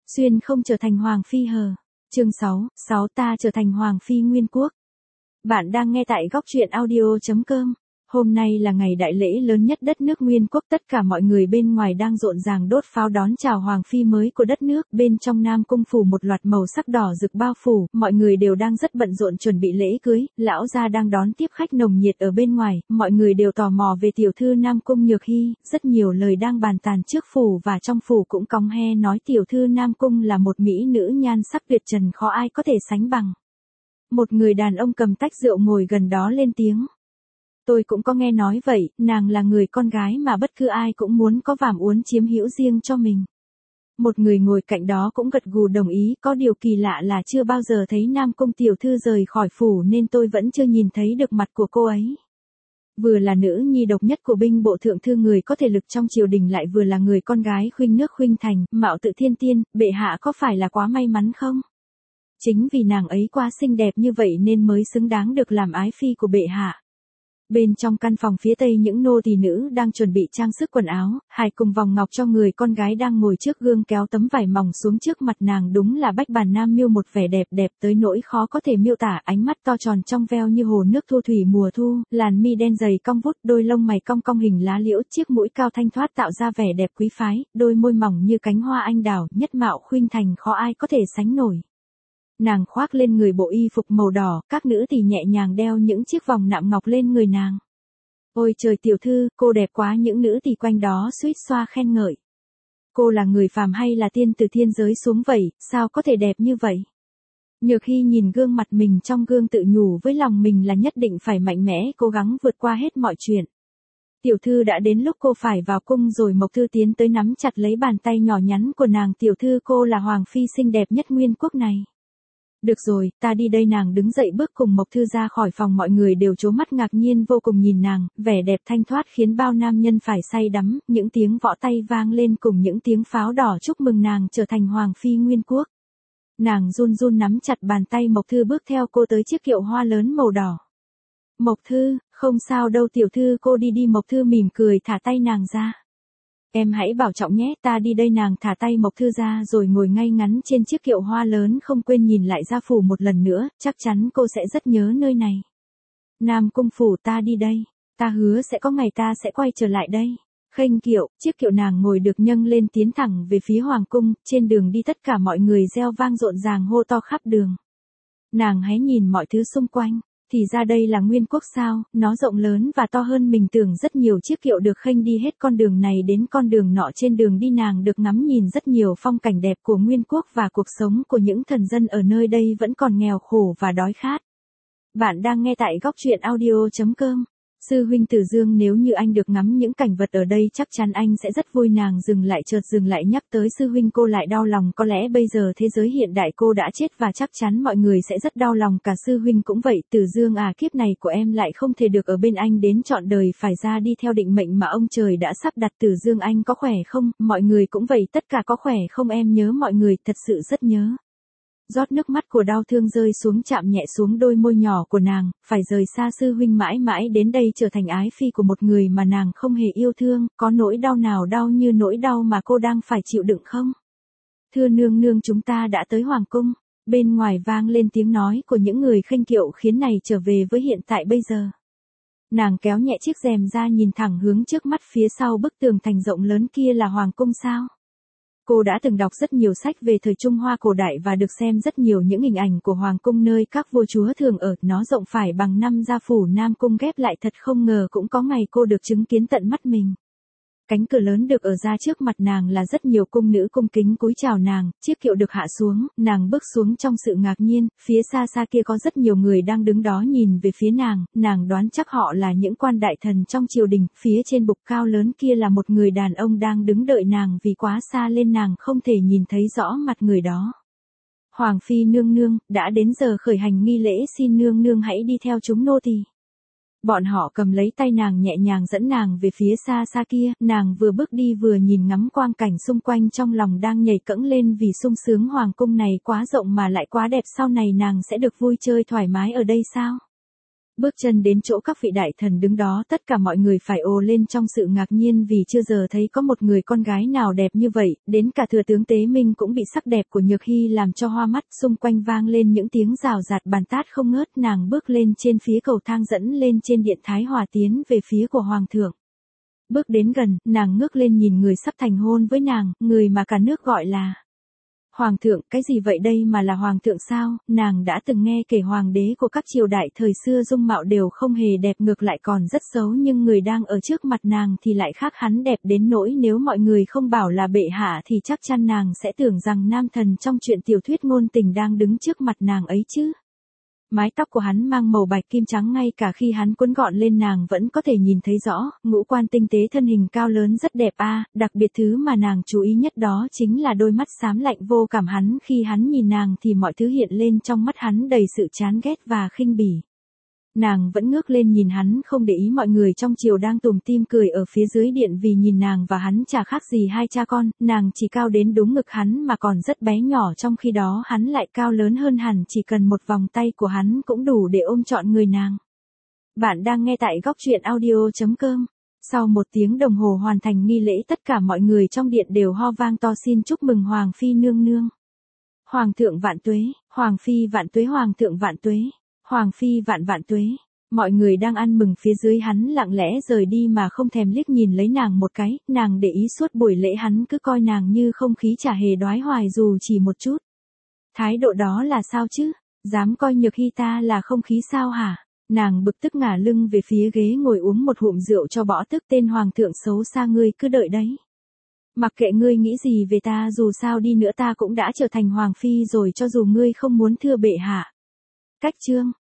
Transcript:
Xuyên không trở thành Hoàng Phi hờ. Chương 6, ta trở thành Hoàng Phi Nguyên Quốc. Bạn đang nghe tại góc truyện audio.com. Hôm nay là ngày đại lễ lớn nhất đất nước Nguyên Quốc, tất cả mọi người bên ngoài đang rộn ràng đốt pháo đón chào Hoàng Phi mới của đất nước, bên trong Nam Cung phủ một loạt màu sắc đỏ rực bao phủ, mọi người đều đang rất bận rộn chuẩn bị lễ cưới, lão gia đang đón tiếp khách nồng nhiệt ở bên ngoài, mọi người đều tò mò về tiểu thư Nam Cung Nhược Hy, rất nhiều lời đang bàn tàn trước phủ và trong phủ cũng cong he nói tiểu thư Nam Cung là một mỹ nữ nhan sắc tuyệt trần khó ai có thể sánh bằng. Một người đàn ông cầm tách rượu ngồi gần đó lên tiếng. Tôi cũng có nghe nói vậy, nàng là người con gái mà bất cứ ai cũng muốn có vàm uốn chiếm hữu riêng cho mình. Một người ngồi cạnh đó cũng gật gù đồng ý, có điều kỳ lạ là chưa bao giờ thấy Nam Cung tiểu thư rời khỏi phủ nên tôi vẫn chưa nhìn thấy được mặt của cô ấy. Vừa là nữ nhi độc nhất của binh bộ thượng thư người có thể lực trong triều đình lại vừa là người con gái khuynh nước khuynh thành, mạo tự thiên tiên, bệ hạ có phải là quá may mắn không? Chính vì nàng ấy quá xinh đẹp như vậy nên mới xứng đáng được làm ái phi của bệ hạ. Bên trong căn phòng phía tây những nô tỳ nữ đang chuẩn bị trang sức quần áo, hài cùng vòng ngọc cho người con gái đang ngồi trước gương kéo tấm vải mỏng xuống trước mặt nàng, đúng là bách bàn nam miêu một vẻ đẹp đẹp tới nỗi khó có thể miêu tả, ánh mắt to tròn trong veo như hồ nước thu thủy mùa thu, làn mi đen dày cong vút, đôi lông mày cong cong hình lá liễu, chiếc mũi cao thanh thoát tạo ra vẻ đẹp quý phái, đôi môi mỏng như cánh hoa anh đào, nhất mạo khuynh thành khó ai có thể sánh nổi. Nàng khoác lên người bộ y phục màu đỏ, các nữ thì nhẹ nhàng đeo những chiếc vòng nạm ngọc lên người nàng. Ôi trời tiểu thư, cô đẹp quá, những nữ thì quanh đó suýt xoa khen ngợi. Cô là người phàm hay là tiên từ thiên giới xuống vậy, sao có thể đẹp như vậy? Nhược Hy nhìn gương mặt mình trong gương tự nhủ với lòng mình là nhất định phải mạnh mẽ cố gắng vượt qua hết mọi chuyện. Tiểu thư đã đến lúc cô phải vào cung rồi. Mộc Thư tiến tới nắm chặt lấy bàn tay nhỏ nhắn của nàng. Tiểu thư, cô là Hoàng Phi xinh đẹp nhất Nguyên Quốc này. Được rồi, ta đi đây. Nàng đứng dậy bước cùng Mộc Thư ra khỏi phòng, mọi người đều trố mắt ngạc nhiên vô cùng nhìn nàng, vẻ đẹp thanh thoát khiến bao nam nhân phải say đắm, những tiếng võ tay vang lên cùng những tiếng pháo đỏ chúc mừng nàng trở thành Hoàng Phi Nguyên Quốc. Nàng run run nắm chặt bàn tay Mộc Thư bước theo cô tới chiếc kiệu hoa lớn màu đỏ. Mộc Thư, không sao đâu tiểu thư, cô đi đi. Mộc Thư mỉm cười thả tay nàng ra. Em hãy bảo trọng nhé, ta đi đây. Nàng thả tay Mộc Thư ra rồi ngồi ngay ngắn trên chiếc kiệu hoa lớn, không quên nhìn lại gia phủ một lần nữa, chắc chắn cô sẽ rất nhớ nơi này. Nam Cung phủ, ta đi đây, ta hứa sẽ có ngày ta sẽ quay trở lại đây. Khênh kiệu, chiếc kiệu nàng ngồi được nhâng lên tiến thẳng về phía Hoàng cung, trên đường đi tất cả mọi người reo vang rộn ràng hô to khắp đường. Nàng hãy nhìn mọi thứ xung quanh. Thì ra đây là Nguyên Quốc sao, nó rộng lớn và to hơn mình tưởng rất nhiều. Chiếc kiệu được khênh đi hết con đường này đến con đường nọ, trên đường đi nàng được ngắm nhìn rất nhiều phong cảnh đẹp của Nguyên Quốc và cuộc sống của những thần dân ở nơi đây vẫn còn nghèo khổ và đói khát. Bạn đang nghe tại góc truyện audio.com. Sư huynh Tử Dương, nếu như anh được ngắm những cảnh vật ở đây chắc chắn anh sẽ rất vui. Nàng chợt dừng lại nhắc tới sư huynh, cô lại đau lòng, có lẽ bây giờ thế giới hiện đại cô đã chết và chắc chắn mọi người sẽ rất đau lòng, cả sư huynh cũng vậy. Tử Dương à, kiếp này của em lại không thể được ở bên anh đến trọn đời, phải ra đi theo định mệnh mà ông trời đã sắp đặt. Tử Dương, anh có khỏe không? Mọi người cũng vậy, tất cả có khỏe không? Em nhớ mọi người, thật sự rất nhớ. Giọt nước mắt của đau thương rơi xuống chạm nhẹ xuống đôi môi nhỏ của nàng, phải rời xa sư huynh mãi mãi đến đây trở thành ái phi của một người mà nàng không hề yêu thương, có nỗi đau nào đau như nỗi đau mà cô đang phải chịu đựng không? Thưa nương nương, chúng ta đã tới Hoàng cung. Bên ngoài vang lên tiếng nói của những người khênh kiệu khiến này trở về với hiện tại bây giờ. Nàng kéo nhẹ chiếc rèm ra nhìn thẳng hướng trước mắt, phía sau bức tường thành rộng lớn kia là Hoàng cung sao? Cô đã từng đọc rất nhiều sách về thời Trung Hoa cổ đại và được xem rất nhiều những hình ảnh của Hoàng cung nơi các vua chúa thường ở, nó rộng phải bằng 5 gia phủ Nam Cung ghép lại, thật không ngờ cũng có ngày cô được chứng kiến tận mắt mình. Cánh cửa lớn được ở ra trước mặt nàng là rất nhiều cung nữ cung kính cúi chào nàng, chiếc kiệu được hạ xuống, nàng bước xuống trong sự ngạc nhiên, phía xa xa kia có rất nhiều người đang đứng đó nhìn về phía nàng đoán chắc họ là những quan đại thần trong triều đình, phía trên bục cao lớn kia là một người đàn ông đang đứng đợi nàng, vì quá xa lên nàng không thể nhìn thấy rõ mặt người đó. Hoàng Phi nương nương, đã đến giờ khởi hành nghi lễ, xin nương nương hãy đi theo chúng nô tỳ. Bọn họ cầm lấy tay nàng nhẹ nhàng dẫn nàng về phía xa xa kia, nàng vừa bước đi vừa nhìn ngắm quang cảnh xung quanh, trong lòng đang nhảy cẫng lên vì sung sướng. Hoàng cung này quá rộng mà lại quá đẹp, sau này nàng sẽ được vui chơi thoải mái ở đây sao? Bước chân đến chỗ các vị đại thần đứng đó, tất cả mọi người phải ồ lên trong sự ngạc nhiên vì chưa giờ thấy có một người con gái nào đẹp như vậy, đến cả thừa tướng Tế Minh cũng bị sắc đẹp của Nhược Hy làm cho hoa mắt, xung quanh vang lên những tiếng rào rạt bàn tát không ngớt. Nàng bước lên trên phía cầu thang dẫn lên trên điện Thái Hòa tiến về phía của Hoàng thượng. Bước đến gần, nàng ngước lên nhìn người sắp thành hôn với nàng, người mà cả nước gọi là Hoàng thượng. Cái gì vậy đây mà là Hoàng thượng sao? Nàng đã từng nghe kể hoàng đế của các triều đại thời xưa dung mạo đều không hề đẹp, ngược lại còn rất xấu, nhưng người đang ở trước mặt nàng thì lại khác hắn đẹp đến nỗi nếu mọi người không bảo là bệ hạ thì chắc chắn nàng sẽ tưởng rằng nam thần trong truyện tiểu thuyết ngôn tình đang đứng trước mặt nàng ấy chứ. Mái tóc của hắn mang màu bạch kim trắng, ngay cả khi hắn cuốn gọn lên nàng vẫn có thể nhìn thấy rõ, ngũ quan tinh tế, thân hình cao lớn rất đẹp đặc biệt thứ mà nàng chú ý nhất đó chính là đôi mắt xám lạnh vô cảm hắn, khi hắn nhìn nàng thì mọi thứ hiện lên trong mắt hắn đầy sự chán ghét và khinh bỉ. Nàng vẫn ngước lên nhìn hắn, không để ý mọi người trong triều đang tủm tỉm cười ở phía dưới điện vì nhìn nàng và hắn chả khác gì hai cha con, nàng chỉ cao đến đúng ngực hắn mà còn rất bé nhỏ, trong khi đó hắn lại cao lớn hơn hẳn, chỉ cần một vòng tay của hắn cũng đủ để ôm trọn người nàng. Bạn đang nghe tại góc truyện audio.com. Sau 1 tiếng đồng hồ hoàn thành nghi lễ, tất cả mọi người trong điện đều ho vang to xin chúc mừng Hoàng phi nương nương. Hoàng thượng vạn tuế, Hoàng phi vạn tuế, Hoàng thượng vạn tuế. Hoàng phi vạn vạn tuế. Mọi người đang ăn mừng phía dưới hắn lặng lẽ rời đi mà không thèm liếc nhìn lấy nàng một cái, nàng để ý suốt buổi lễ hắn cứ coi nàng như không khí, chả hề đoái hoài dù chỉ một chút. Thái độ đó là sao chứ? Dám coi Nhược Hy ta là không khí sao hả? Nàng bực tức ngả lưng về phía ghế ngồi uống một hụm rượu cho bỏ tức. Tên Hoàng thượng xấu xa, ngươi cứ đợi đấy. Mặc kệ ngươi nghĩ gì về ta, dù sao đi nữa ta cũng đã trở thành Hoàng phi rồi, cho dù ngươi không muốn, thưa bệ hạ. Cách chương